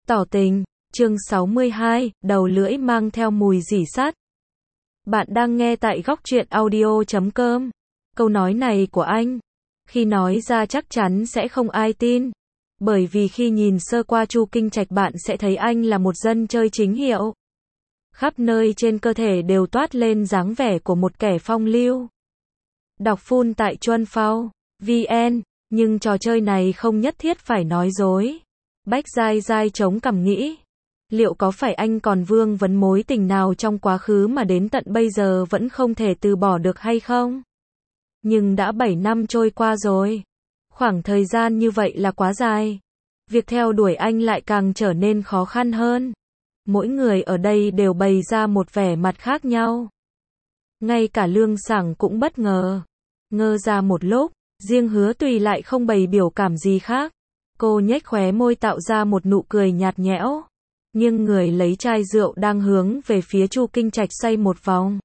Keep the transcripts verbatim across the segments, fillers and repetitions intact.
Tỏ tình, chương sáu mươi hai, đầu lưỡi mang theo mùi rỉ sắt. Bạn đang nghe tại góc truyện audio chấm com. Câu nói này của anh, khi nói ra chắc chắn sẽ không ai tin. Bởi vì khi nhìn sơ qua Chu Kinh Trạch bạn sẽ thấy anh là một dân chơi chính hiệu. Khắp nơi trên cơ thể đều toát lên dáng vẻ của một kẻ phong lưu. Đọc full tại chuan phao chấm vn, nhưng trò chơi này không nhất thiết phải nói dối. Bách dai dai chống cằm nghĩ, liệu có phải anh còn vương vấn mối tình nào trong quá khứ mà đến tận bây giờ vẫn không thể từ bỏ được hay không? Nhưng đã bảy năm trôi qua rồi. Khoảng thời gian như vậy là quá dài. Việc theo đuổi anh lại càng trở nên khó khăn hơn. Mỗi người ở đây đều bày ra một vẻ mặt khác nhau. Ngay cả Lương Sảng cũng bất ngờ. Ngơ ra một lúc, riêng Hứa Tùy lại không bày biểu cảm gì khác. Cô nhếch khóe môi tạo ra một nụ cười nhạt nhẽo. Nhưng người lấy chai rượu đang hướng về phía Chu Kinh Trạch xoay một vòng.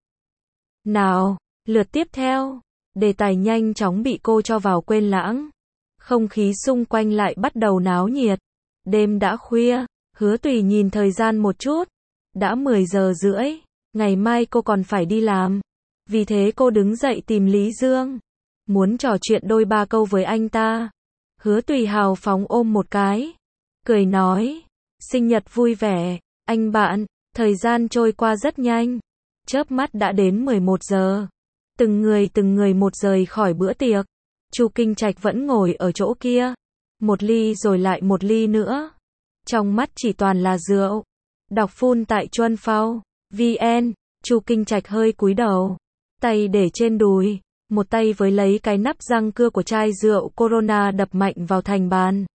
Nào, lượt tiếp theo. Đề tài nhanh chóng bị cô cho vào quên lãng. Không khí xung quanh lại bắt đầu náo nhiệt. Đêm đã khuya, Hứa Tùy nhìn thời gian một chút. Đã mười giờ rưỡi, ngày mai cô còn phải đi làm. Vì thế cô đứng dậy tìm Lý Dương. Muốn trò chuyện đôi ba câu với anh ta. Hứa Tùy hào phóng ôm một cái. Cười nói, sinh nhật vui vẻ, anh bạn, thời gian trôi qua rất nhanh. Chớp mắt đã đến mười một giờ. Từng người từng người một rời khỏi bữa tiệc. Chu Kinh Trạch vẫn ngồi ở chỗ kia. Một ly rồi lại một ly nữa. Trong mắt chỉ toàn là rượu. Đọc full tại chuan phao chấm vn, Chu Kinh Trạch hơi cúi đầu. Tay để trên đùi. Một tay với lấy cái nắp răng cưa của chai rượu Corona đập mạnh vào thành bàn.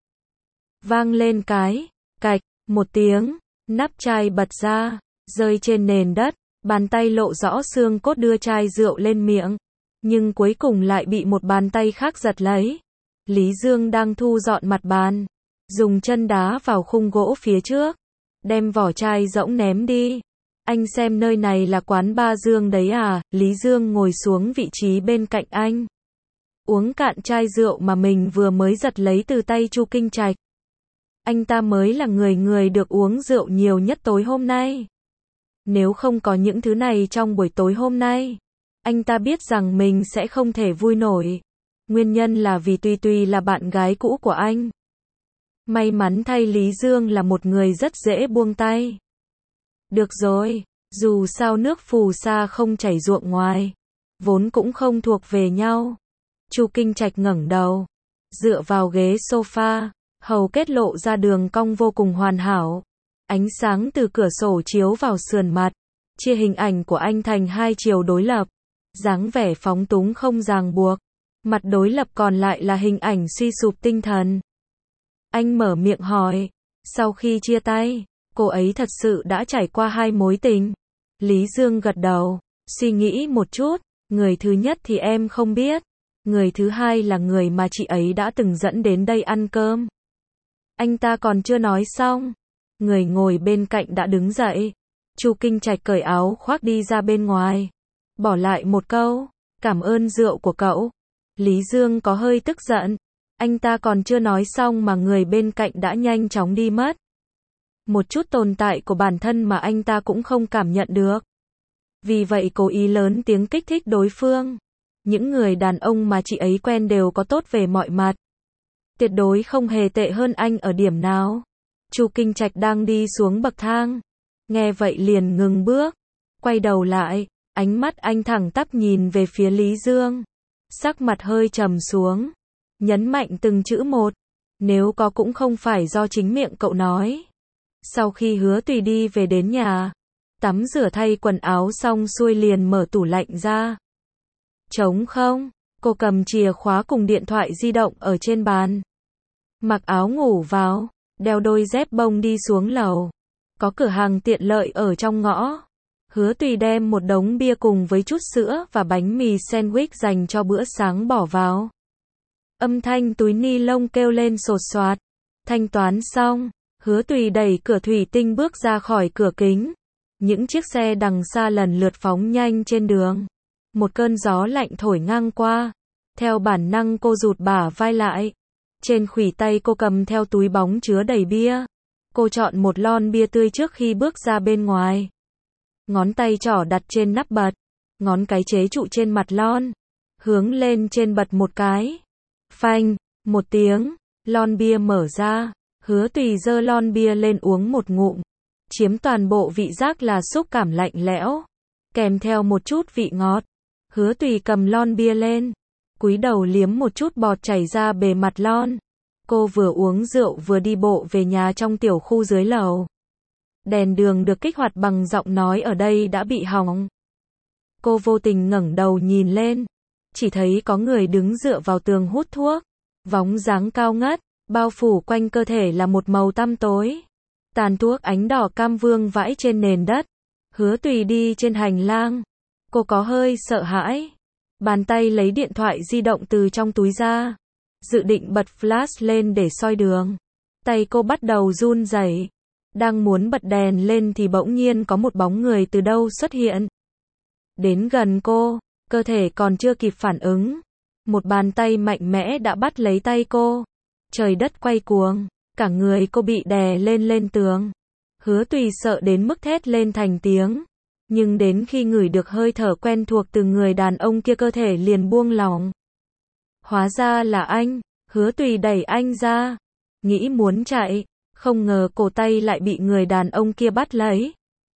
Vang lên cái, cạch, một tiếng, nắp chai bật ra, rơi trên nền đất, bàn tay lộ rõ xương cốt đưa chai rượu lên miệng. Nhưng cuối cùng lại bị một bàn tay khác giật lấy. Lý Dương đang thu dọn mặt bàn. Dùng chân đá vào khung gỗ phía trước. Đem vỏ chai rỗng ném đi. Anh xem nơi này là quán ba Dương đấy à? Lý Dương ngồi xuống vị trí bên cạnh anh. Uống cạn chai rượu mà mình vừa mới giật lấy từ tay Chu Kinh Trạch. Anh ta mới là người người được uống rượu nhiều nhất tối hôm nay. Nếu không có những thứ này trong buổi tối hôm nay, anh ta biết rằng mình sẽ không thể vui nổi. Nguyên nhân là vì Tùy Tùy là bạn gái cũ của anh. May mắn thay Lý Dương là một người rất dễ buông tay. Được rồi, dù sao nước phù sa không chảy ruộng ngoài, vốn cũng không thuộc về nhau. Chu Kinh Trạch ngẩng đầu, dựa vào ghế sofa, hầu kết lộ ra đường cong vô cùng hoàn hảo. Ánh sáng từ cửa sổ chiếu vào sườn mặt, chia hình ảnh của anh thành hai chiều đối lập. Dáng vẻ phóng túng không ràng buộc, mặt đối lập còn lại là hình ảnh suy sụp tinh thần. Anh mở miệng hỏi, sau khi chia tay, cô ấy thật sự đã trải qua hai mối tình. Lý Dương gật đầu, suy nghĩ một chút, người thứ nhất thì em không biết. Người thứ hai là người mà chị ấy đã từng dẫn đến đây ăn cơm. Anh ta còn chưa nói xong. Người ngồi bên cạnh đã đứng dậy. Chu Kinh Trạch cởi áo khoác đi ra bên ngoài. Bỏ lại một câu, cảm ơn rượu của cậu. Lý Dương có hơi tức giận. Anh ta còn chưa nói xong mà người bên cạnh đã nhanh chóng đi mất. Một chút tồn tại của bản thân mà anh ta cũng không cảm nhận được. Vì vậy cố ý lớn tiếng kích thích đối phương. Những người đàn ông mà chị ấy quen đều có tốt về mọi mặt. Tuyệt đối không hề tệ hơn anh ở điểm nào. Chu Kinh Trạch đang đi xuống bậc thang. Nghe vậy liền ngừng bước. Quay đầu lại, ánh mắt anh thẳng tắp nhìn về phía Lý Dương. Sắc mặt hơi trầm xuống. Nhấn mạnh từng chữ một. Nếu có cũng không phải do chính miệng cậu nói. Sau khi Hứa Tùy đi về đến nhà, tắm rửa thay quần áo xong xuôi liền mở tủ lạnh ra. Trống không, cô cầm chìa khóa cùng điện thoại di động ở trên bàn. Mặc áo ngủ vào, đeo đôi dép bông đi xuống lầu. Có cửa hàng tiện lợi ở trong ngõ. Hứa Tùy đem một đống bia cùng với chút sữa và bánh mì sandwich dành cho bữa sáng bỏ vào. Âm thanh túi ni lông kêu lên sột soạt. Thanh toán xong, Hứa Tùy đẩy cửa thủy tinh bước ra khỏi cửa kính. Những chiếc xe đằng xa lần lượt phóng nhanh trên đường. Một cơn gió lạnh thổi ngang qua. Theo bản năng cô rụt bả vai lại. Trên khuỷu tay cô cầm theo túi bóng chứa đầy bia. Cô chọn một lon bia tươi trước khi bước ra bên ngoài. Ngón tay trỏ đặt trên nắp bật, ngón cái chế trụ trên mặt lon, hướng lên trên bật một cái. Phanh, một tiếng, lon bia mở ra, Hứa Tùy giơ lon bia lên uống một ngụm. Chiếm toàn bộ vị giác là xúc cảm lạnh lẽo, kèm theo một chút vị ngọt. Hứa Tùy cầm lon bia lên, cúi đầu liếm một chút bọt chảy ra bề mặt lon. Cô vừa uống rượu vừa đi bộ về nhà trong tiểu khu dưới lầu. Đèn đường được kích hoạt bằng giọng nói ở đây đã bị hỏng. Cô vô tình ngẩng đầu nhìn lên, chỉ thấy có người đứng dựa vào tường hút thuốc, bóng dáng cao ngất, bao phủ quanh cơ thể là một màu tăm tối. Tàn thuốc ánh đỏ cam vương vãi trên nền đất. Hứa Tùy đi trên hành lang, cô có hơi sợ hãi. Bàn tay lấy điện thoại di động từ trong túi ra, dự định bật flash lên để soi đường. Tay cô bắt đầu run rẩy. Đang muốn bật đèn lên thì bỗng nhiên có một bóng người từ đâu xuất hiện. Đến gần cô, cơ thể còn chưa kịp phản ứng. Một bàn tay mạnh mẽ đã bắt lấy tay cô. Trời đất quay cuồng, cả người cô bị đè lên lên tường. Hứa Tùy sợ đến mức thét lên thành tiếng. Nhưng đến khi ngửi được hơi thở quen thuộc từ người đàn ông kia cơ thể liền buông lỏng. Hóa ra là anh. Hứa Tùy đẩy anh ra, nghĩ muốn chạy, không ngờ cổ tay lại bị người đàn ông kia bắt lấy.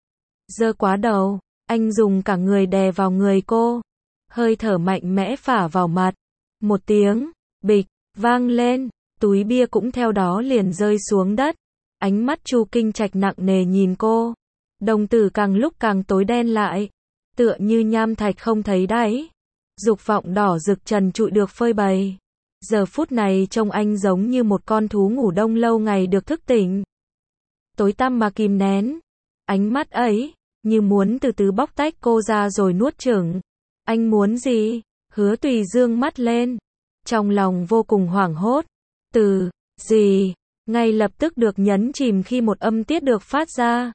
Giơ quá đầu, anh dùng cả người đè vào người cô. Hơi thở mạnh mẽ phả vào mặt. Một tiếng, bịch, vang lên, túi bia cũng theo đó liền rơi xuống đất. Ánh mắt Chu Kinh Trạch nặng nề nhìn cô. Đồng tử càng lúc càng tối đen lại, tựa như nham thạch không thấy đáy. Dục vọng đỏ rực trần trụi được phơi bày. Giờ phút này trông anh giống như một con thú ngủ đông lâu ngày được thức tỉnh. Tối tăm mà kìm nén. Ánh mắt ấy, như muốn từ từ bóc tách cô ra rồi nuốt chửng. Anh muốn gì? Hứa Tùy dương mắt lên. Trong lòng vô cùng hoảng hốt. Từ, gì? Ngay lập tức được nhấn chìm khi một âm tiết được phát ra.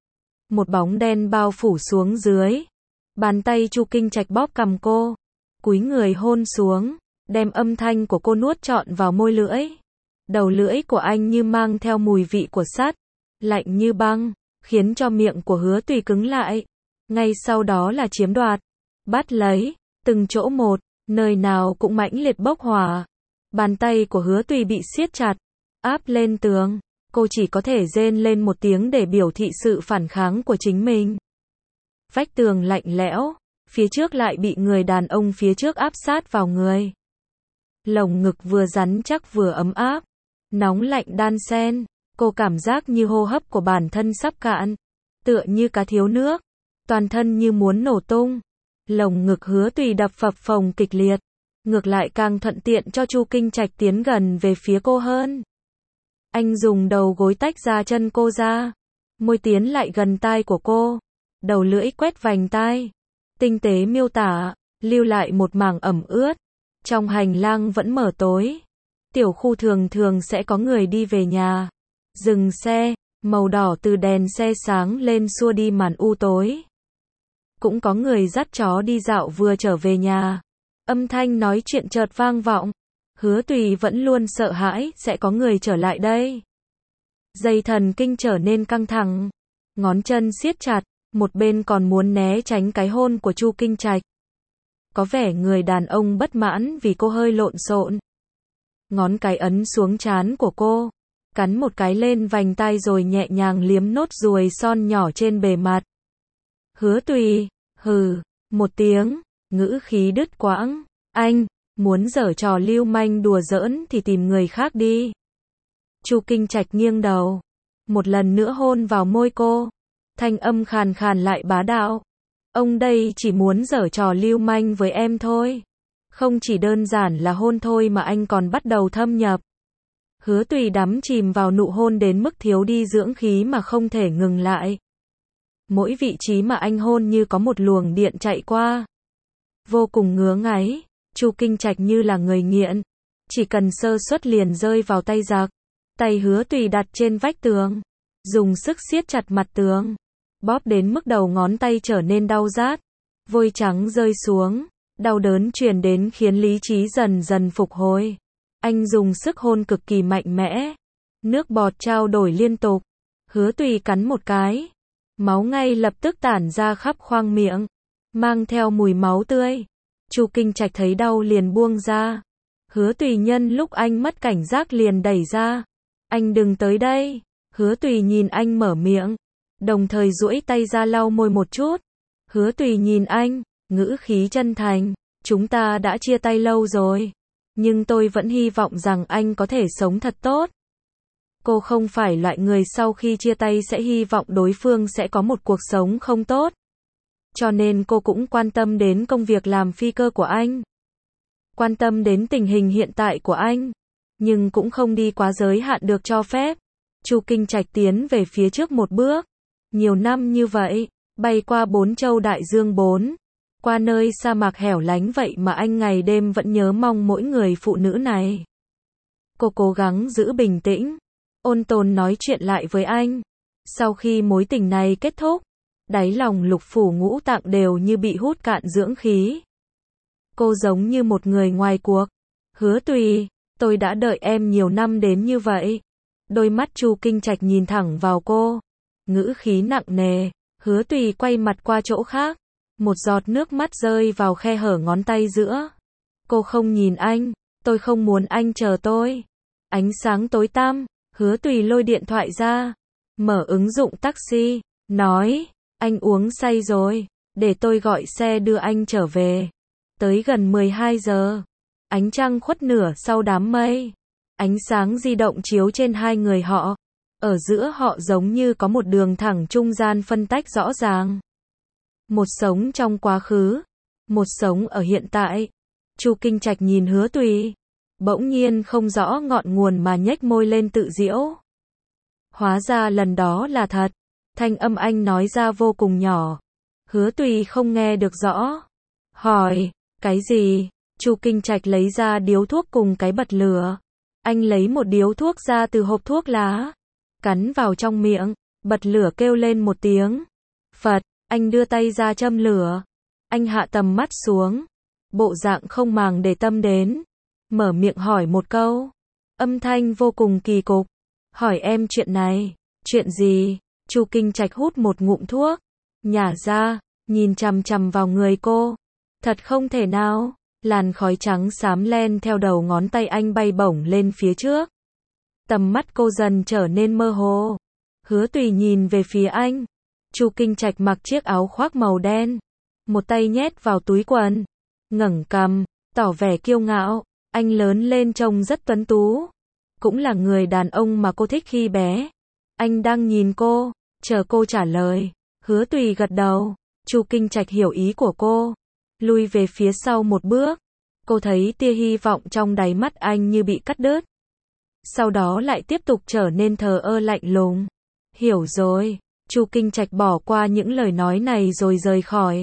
Một bóng đen bao phủ xuống dưới. Bàn tay Chu Kinh Trạch bóp cằm cô. Cúi người hôn xuống, đem âm thanh của cô nuốt trọn vào môi lưỡi. Đầu lưỡi của anh như mang theo mùi vị của sắt, lạnh như băng, khiến cho miệng của Hứa Tùy cứng lại. Ngay sau đó là chiếm đoạt, bắt lấy, từng chỗ một, nơi nào cũng mãnh liệt bốc hỏa. Bàn tay của Hứa Tùy bị siết chặt, áp lên tường. Cô chỉ có thể rên lên một tiếng để biểu thị sự phản kháng của chính mình. Vách tường lạnh lẽo, phía trước lại bị người đàn ông phía trước áp sát vào người. Lồng ngực vừa rắn chắc vừa ấm áp, nóng lạnh đan xen, cô cảm giác như hô hấp của bản thân sắp cạn, tựa như cá thiếu nước, toàn thân như muốn nổ tung. Lồng ngực Hứa Tùy đập phập phồng kịch liệt, ngược lại càng thuận tiện cho Chu Kinh Trạch tiến gần về phía cô hơn. Anh dùng đầu gối tách ra chân cô ra, môi tiến lại gần tai của cô, đầu lưỡi quét vành tai, tinh tế miêu tả, lưu lại một mảng ẩm ướt. Trong hành lang vẫn mờ tối. Tiểu khu thường thường sẽ có người đi về nhà. Dừng xe, màu đỏ từ đèn xe sáng lên xua đi màn u tối. Cũng có người dắt chó đi dạo vừa trở về nhà. Âm thanh nói chuyện chợt vang vọng. Hứa Tùy vẫn luôn sợ hãi sẽ có người trở lại đây. Dây thần kinh trở nên căng thẳng. Ngón chân siết chặt, một bên còn muốn né tránh cái hôn của Chu Kinh Trạch. Có vẻ người đàn ông bất mãn vì cô hơi lộn xộn. Ngón cái ấn xuống trán của cô, cắn một cái lên vành tai rồi nhẹ nhàng liếm nốt ruồi son nhỏ trên bề mặt. Hứa Tùy, hừ, một tiếng, ngữ khí đứt quãng. Anh, muốn giở trò lưu manh đùa giỡn thì tìm người khác đi. Chu Kinh Trạch nghiêng đầu, một lần nữa hôn vào môi cô. Thanh âm khàn khàn lại bá đạo. Ông đây chỉ muốn giở trò lưu manh với em thôi. Không chỉ đơn giản là hôn thôi mà anh còn bắt đầu thâm nhập. Hứa Tùy đắm chìm vào nụ hôn đến mức thiếu đi dưỡng khí mà không thể ngừng lại. Mỗi vị trí mà anh hôn như có một luồng điện chạy qua. Vô cùng ngứa ngáy. Chu Kinh Trạch như là người nghiện. Chỉ cần sơ suất liền rơi vào tay giặc. Tay Hứa Tùy đặt trên vách tường. Dùng sức siết chặt mặt tường. Bóp đến mức đầu ngón tay trở nên đau rát. Vôi trắng rơi xuống. Đau đớn truyền đến khiến lý trí dần dần phục hồi. Anh dùng sức hôn cực kỳ mạnh mẽ. Nước bọt trao đổi liên tục. Hứa Tùy cắn một cái, máu ngay lập tức tản ra khắp khoang miệng, mang theo mùi máu tươi. Chu Kinh Trạch thấy đau liền buông ra. Hứa Tùy nhân lúc anh mất cảnh giác liền đẩy ra. Anh đừng tới đây. Hứa Tùy nhìn anh mở miệng, đồng thời duỗi tay ra lau môi một chút. Hứa Tùy nhìn anh, ngữ khí chân thành, chúng ta đã chia tay lâu rồi, nhưng tôi vẫn hy vọng rằng anh có thể sống thật tốt. Cô không phải loại người sau khi chia tay sẽ hy vọng đối phương sẽ có một cuộc sống không tốt. Cho nên cô cũng quan tâm đến công việc làm phi cơ của anh. Quan tâm đến tình hình hiện tại của anh. Nhưng cũng không đi quá giới hạn được cho phép. Chu Kinh Trạch tiến về phía trước một bước. Nhiều năm như vậy, bay qua bốn châu đại dương bốn. Qua nơi sa mạc hẻo lánh vậy mà anh ngày đêm vẫn nhớ mong mỗi người phụ nữ này. Cô cố gắng giữ bình tĩnh, ôn tồn nói chuyện lại với anh. Sau khi mối tình này kết thúc, đáy lòng lục phủ ngũ tạng đều như bị hút cạn dưỡng khí. Cô giống như một người ngoài cuộc. Hứa Tùy, tôi đã đợi em nhiều năm đến như vậy. Đôi mắt Chu Kinh Trạch nhìn thẳng vào cô, ngữ khí nặng nề. Hứa Tùy quay mặt qua chỗ khác, một giọt nước mắt rơi vào khe hở ngón tay giữa. Cô không nhìn anh, tôi không muốn anh chờ tôi. Ánh sáng tối tăm, Hứa Tùy lôi điện thoại ra, mở ứng dụng taxi, nói, anh uống say rồi, để tôi gọi xe đưa anh trở về. Tới gần mười hai giờ, ánh trăng khuất nửa sau đám mây, ánh sáng di động chiếu trên hai người họ, ở giữa họ giống như có một đường thẳng trung gian phân tách rõ ràng. Một sống trong quá khứ, một sống ở hiện tại. Chu Kinh Trạch nhìn Hứa Tùy, bỗng nhiên không rõ ngọn nguồn mà nhếch môi lên tự giễu. Hóa ra lần đó là thật. Thanh âm anh nói ra vô cùng nhỏ. Hứa Tùy không nghe được rõ. Hỏi, cái gì? Chu Kinh Trạch lấy ra điếu thuốc cùng cái bật lửa. Anh lấy một điếu thuốc ra từ hộp thuốc lá, cắn vào trong miệng, bật lửa kêu lên một tiếng. Phật, anh đưa tay ra châm lửa. Anh hạ tầm mắt xuống, bộ dạng không màng để tâm đến, mở miệng hỏi một câu. Âm thanh vô cùng kỳ cục. Hỏi em chuyện này. Chuyện gì? Chu Kinh Trạch hút một ngụm thuốc, nhả ra, nhìn chằm chằm vào người cô. Thật không thể nào. Làn khói trắng xám len theo đầu ngón tay anh bay bổng lên phía trước. Tầm mắt cô dần trở nên mơ hồ. Hứa Tùy nhìn về phía anh. Chu Kinh Trạch mặc chiếc áo khoác màu đen, một tay nhét vào túi quần, ngẩng cằm, tỏ vẻ kiêu ngạo. Anh lớn lên trông rất tuấn tú, cũng là người đàn ông mà cô thích khi bé. Anh đang nhìn cô, chờ cô trả lời. Hứa Tùy gật đầu. Chu Kinh Trạch hiểu ý của cô, lui về phía sau một bước. Cô thấy tia hy vọng trong đáy mắt anh như bị cắt đứt. Sau đó lại tiếp tục trở nên thờ ơ lạnh lùng. Hiểu rồi. Chu Kinh Trạch bỏ qua những lời nói này rồi rời khỏi.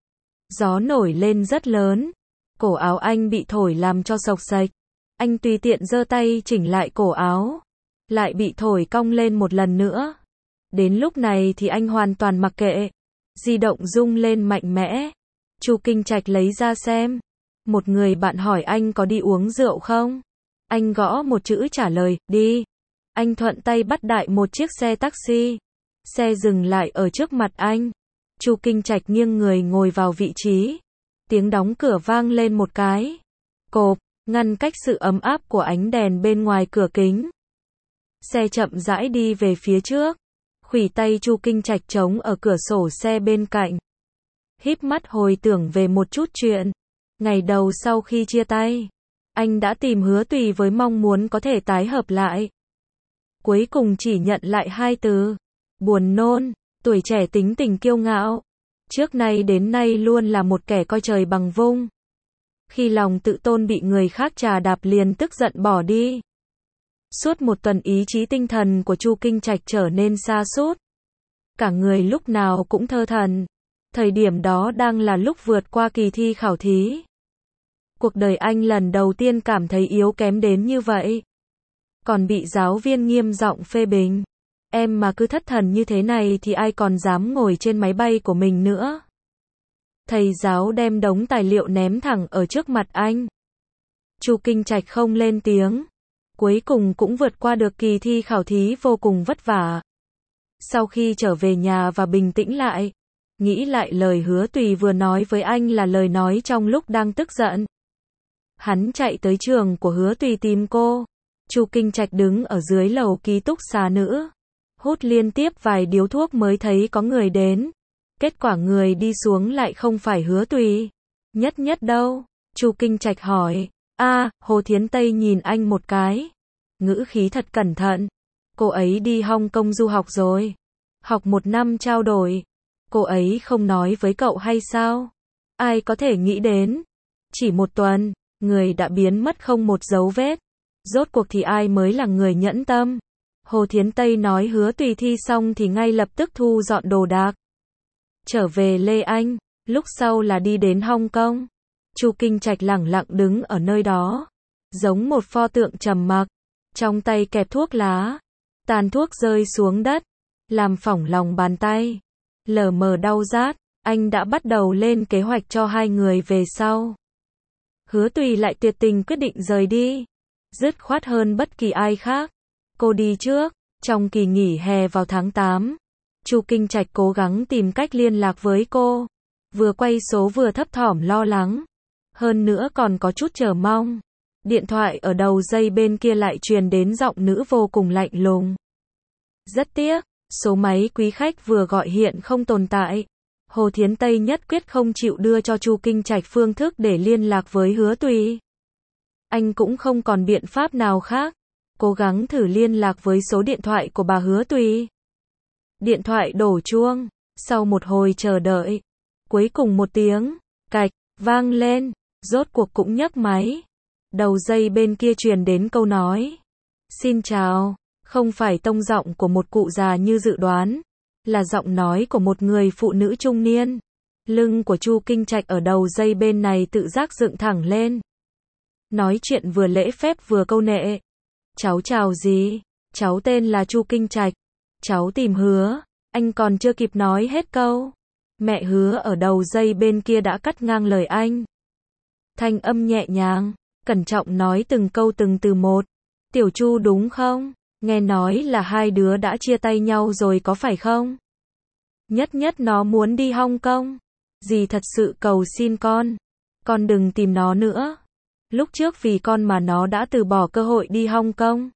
Gió nổi lên rất lớn. Cổ áo anh bị thổi làm cho xộc xệch. Anh tùy tiện giơ tay chỉnh lại cổ áo, lại bị thổi cong lên một lần nữa. Đến lúc này thì anh hoàn toàn mặc kệ. Di động rung lên mạnh mẽ. Chu Kinh Trạch lấy ra xem. Một người bạn hỏi anh có đi uống rượu không? Anh gõ một chữ trả lời, đi. Anh thuận tay bắt đại một chiếc xe taxi. Xe dừng lại ở trước mặt anh. Chu Kinh Trạch nghiêng người ngồi vào vị trí. Tiếng đóng cửa vang lên một cái. Cộp, ngăn cách sự ấm áp của ánh đèn bên ngoài cửa kính. Xe chậm rãi đi về phía trước. Khuỷu tay Chu Kinh Trạch trống ở cửa sổ xe bên cạnh. Híp mắt hồi tưởng về một chút chuyện. Ngày đầu sau khi chia tay, anh đã tìm Hứa Tùy với mong muốn có thể tái hợp lại. Cuối cùng chỉ nhận lại hai từ. Buồn nôn. Tuổi trẻ tính tình kiêu ngạo, trước nay đến nay luôn là một kẻ coi trời bằng vung. Khi lòng tự tôn bị người khác trà đạp liền tức giận bỏ đi. Suốt một tuần ý chí tinh thần của Chu Kinh Trạch trở nên sa sút. Cả người lúc nào cũng thơ thẩn. Thời điểm đó đang là lúc vượt qua kỳ thi khảo thí. Cuộc đời anh lần đầu tiên cảm thấy yếu kém đến như vậy. Còn bị giáo viên nghiêm giọng phê bình. Em mà cứ thất thần như thế này thì ai còn dám ngồi trên máy bay của mình nữa. Thầy giáo đem đống tài liệu ném thẳng ở trước mặt anh. Chu Kinh Trạch không lên tiếng. Cuối cùng cũng vượt qua được kỳ thi khảo thí vô cùng vất vả. Sau khi trở về nhà và bình tĩnh lại, nghĩ lại lời Hứa Tùy vừa nói với anh là lời nói trong lúc đang tức giận. Hắn chạy tới trường của Hứa Tùy tìm cô. Chu Kinh Trạch đứng ở dưới lầu ký túc xá nữ, hút liên tiếp vài điếu thuốc mới thấy có người đến. Kết quả người đi xuống lại không phải Hứa Tùy. Nhất Nhất đâu? Chu Kinh Trạch hỏi. A, Hồ Thiến Tây nhìn anh một cái. Ngữ khí thật cẩn thận. Cô ấy đi Hong Kong du học rồi. Học một năm trao đổi. Cô ấy không nói với cậu hay sao? Ai có thể nghĩ đến? Chỉ một tuần, người đã biến mất không một dấu vết. Rốt cuộc thì ai mới là người nhẫn tâm? Hồ Thiến Tây nói Hứa Tùy thi xong thì ngay lập tức thu dọn đồ đạc. Trở về Lê Anh, lúc sau là đi đến Hong Kong. Chu Kinh Trạch lẳng lặng đứng ở nơi đó, giống một pho tượng trầm mặc, trong tay kẹp thuốc lá. Tàn thuốc rơi xuống đất, làm phỏng lòng bàn tay. Lờ mờ đau rát, anh đã bắt đầu lên kế hoạch cho hai người về sau. Hứa Tùy lại tuyệt tình quyết định rời đi, dứt khoát hơn bất kỳ ai khác. Cô đi trước. Trong kỳ nghỉ hè vào tháng tám, Chu Kinh Trạch cố gắng tìm cách liên lạc với cô. Vừa quay số vừa thấp thỏm lo lắng. Hơn nữa còn có chút chờ mong. Điện thoại ở đầu dây bên kia lại truyền đến giọng nữ vô cùng lạnh lùng. Rất tiếc, số máy quý khách vừa gọi hiện không tồn tại. Hồ Thiến Tây nhất quyết không chịu đưa cho Chu Kinh Trạch phương thức để liên lạc với Hứa Tùy. Anh cũng không còn biện pháp nào khác. Cố gắng thử liên lạc với số điện thoại của bà Hứa Tùy. Điện thoại đổ chuông. Sau một hồi chờ đợi, cuối cùng một tiếng cạch vang lên, rốt cuộc cũng nhấc máy. Đầu dây bên kia truyền đến câu nói. Xin chào, không phải tông giọng của một cụ già như dự đoán, là giọng nói của một người phụ nữ trung niên. Lưng của Chu Kinh Trạch ở đầu dây bên này tự giác dựng thẳng lên. Nói chuyện vừa lễ phép vừa câu nệ. Cháu chào gì? Cháu tên là Chu Kinh Trạch. Cháu tìm Hứa. Anh còn chưa kịp nói hết câu. Mẹ Hứa ở đầu dây bên kia đã cắt ngang lời anh. Thanh âm nhẹ nhàng, cẩn trọng nói từng câu từng từ một. Tiểu Chu đúng không? Nghe nói là hai đứa đã chia tay nhau rồi có phải không? Nhất Nhất nó muốn đi Hong Kong. Dì thật sự cầu xin con. Con đừng tìm nó nữa. Lúc trước vì con mà nó đã từ bỏ cơ hội đi Hong Kong.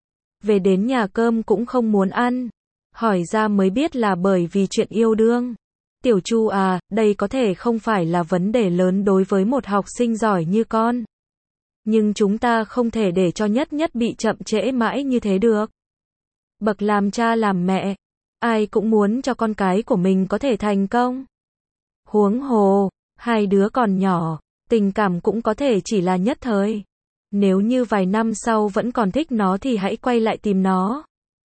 Về đến nhà cơm cũng không muốn ăn. Hỏi ra mới biết là bởi vì chuyện yêu đương. Tiểu Chu à, đây có thể không phải là vấn đề lớn đối với một học sinh giỏi như con. Nhưng chúng ta không thể để cho Nhất Nhất bị chậm trễ mãi như thế được. Bậc làm cha làm mẹ, ai cũng muốn cho con cái của mình có thể thành công. Huống hồ, hai đứa còn nhỏ, tình cảm cũng có thể chỉ là nhất thời. Nếu như vài năm sau vẫn còn thích nó thì hãy quay lại tìm nó.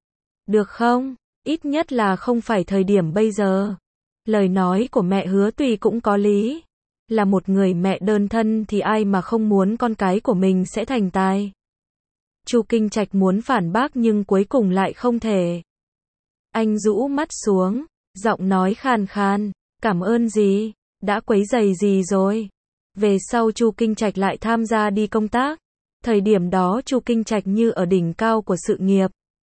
Được không? Ít nhất là không phải thời điểm bây giờ. Lời nói của mẹ Hứa Tùy cũng có lý. Là một người mẹ đơn thân thì ai mà không muốn con cái của mình sẽ thành tài. Chu Kinh Trạch muốn phản bác nhưng cuối cùng lại không thể. Anh rũ mắt xuống, giọng nói khàn khàn, cảm ơn dì, đã quấy rầy dì rồi. Về sau Chu Kinh Trạch lại tham gia đi công tác. Thời điểm đó Chu Kinh Trạch như ở đỉnh cao của sự nghiệp.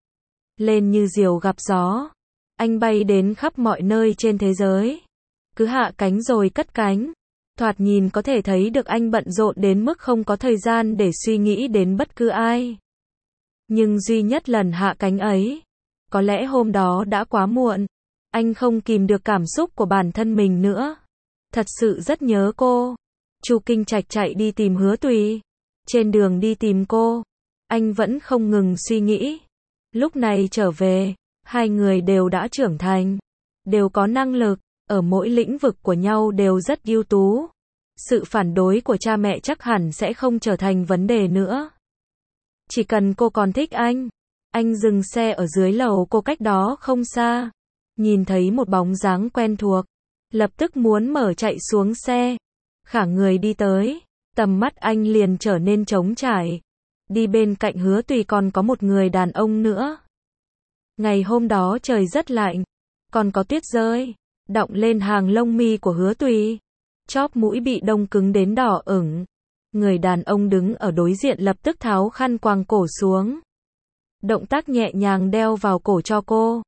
Lên như diều gặp gió. Anh bay đến khắp mọi nơi trên thế giới. Cứ hạ cánh rồi cất cánh. Thoạt nhìn có thể thấy được anh bận rộn đến mức không có thời gian để suy nghĩ đến bất cứ ai. Nhưng duy nhất lần hạ cánh ấy, có lẽ hôm đó đã quá muộn. Anh không kìm được cảm xúc của bản thân mình nữa. Thật sự rất nhớ cô. Chu Kinh Trạch chạy đi tìm Hứa Tùy. Trên đường đi tìm cô, anh vẫn không ngừng suy nghĩ. Lúc này trở về, hai người đều đã trưởng thành, đều có năng lực, ở mỗi lĩnh vực của nhau đều rất ưu tú. Sự phản đối của cha mẹ chắc hẳn sẽ không trở thành vấn đề nữa. Chỉ cần cô còn thích anh. Anh dừng xe ở dưới lầu cô cách đó không xa. Nhìn thấy một bóng dáng quen thuộc. Lập tức muốn mở chạy xuống xe. Khả người đi tới. Tầm mắt anh liền trở nên trống trải. Đi bên cạnh Hứa Tùy còn có một người đàn ông nữa. Ngày hôm đó trời rất lạnh. Còn có tuyết rơi. Đọng lên hàng lông mi của Hứa Tùy. Chóp mũi bị đông cứng đến đỏ ửng. Người đàn ông đứng ở đối diện lập tức tháo khăn quàng cổ xuống. Động tác nhẹ nhàng đeo vào cổ cho cô.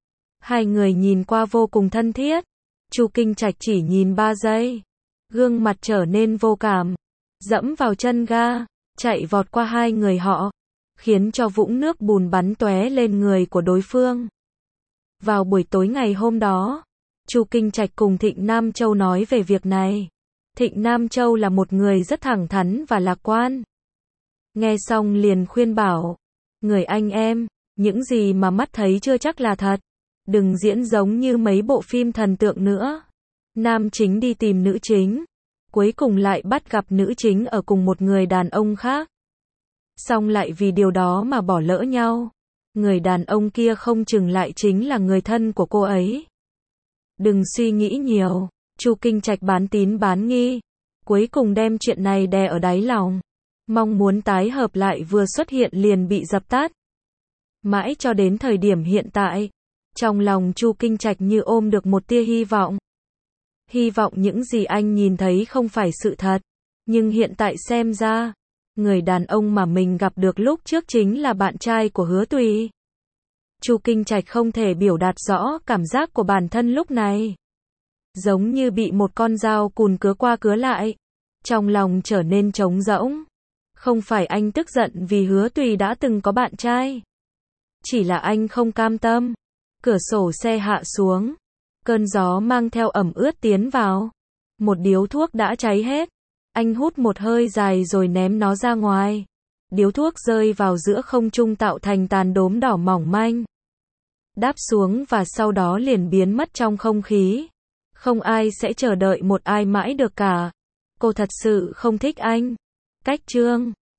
Hai người nhìn qua vô cùng thân thiết. Chu Kinh Trạch chỉ nhìn ba giây, gương mặt trở nên vô cảm, dẫm vào chân ga, chạy vọt qua hai người họ, khiến cho vũng nước bùn bắn tóe lên người của đối phương. Vào buổi tối ngày hôm đó, Chu Kinh Trạch cùng Thịnh Nam Châu nói về việc này. Thịnh Nam Châu là một người rất thẳng thắn và lạc quan. Nghe xong liền khuyên bảo, người anh em, những gì mà mắt thấy chưa chắc là thật. Đừng diễn giống như mấy bộ phim thần tượng nữa. Nam chính đi tìm nữ chính, cuối cùng lại bắt gặp nữ chính ở cùng một người đàn ông khác. Xong lại vì điều đó mà bỏ lỡ nhau. Người đàn ông kia không chừng lại chính là người thân của cô ấy. Đừng suy nghĩ nhiều. Chu Kinh Trạch bán tín bán nghi, cuối cùng đem chuyện này đè ở đáy lòng. Mong muốn tái hợp lại vừa xuất hiện liền bị dập tắt. Mãi cho đến thời điểm hiện tại, trong lòng Chu Kinh Trạch như ôm được một tia hy vọng. Hy vọng những gì anh nhìn thấy không phải sự thật. Nhưng hiện tại xem ra, người đàn ông mà mình gặp được lúc trước chính là bạn trai của Hứa Tùy. Chu Kinh Trạch không thể biểu đạt rõ cảm giác của bản thân lúc này. Giống như bị một con dao cùn cứa qua cứa lại. Trong lòng trở nên trống rỗng. Không phải anh tức giận vì Hứa Tùy đã từng có bạn trai. Chỉ là anh không cam tâm. Cửa sổ xe hạ xuống. Cơn gió mang theo ẩm ướt tiến vào. Một điếu thuốc đã cháy hết. Anh hút một hơi dài rồi ném nó ra ngoài. Điếu thuốc rơi vào giữa không trung tạo thành tàn đốm đỏ mỏng manh. Đáp xuống và sau đó liền biến mất trong không khí. Không ai sẽ chờ đợi một ai mãi được cả. Cô thật sự không thích anh. Cách chương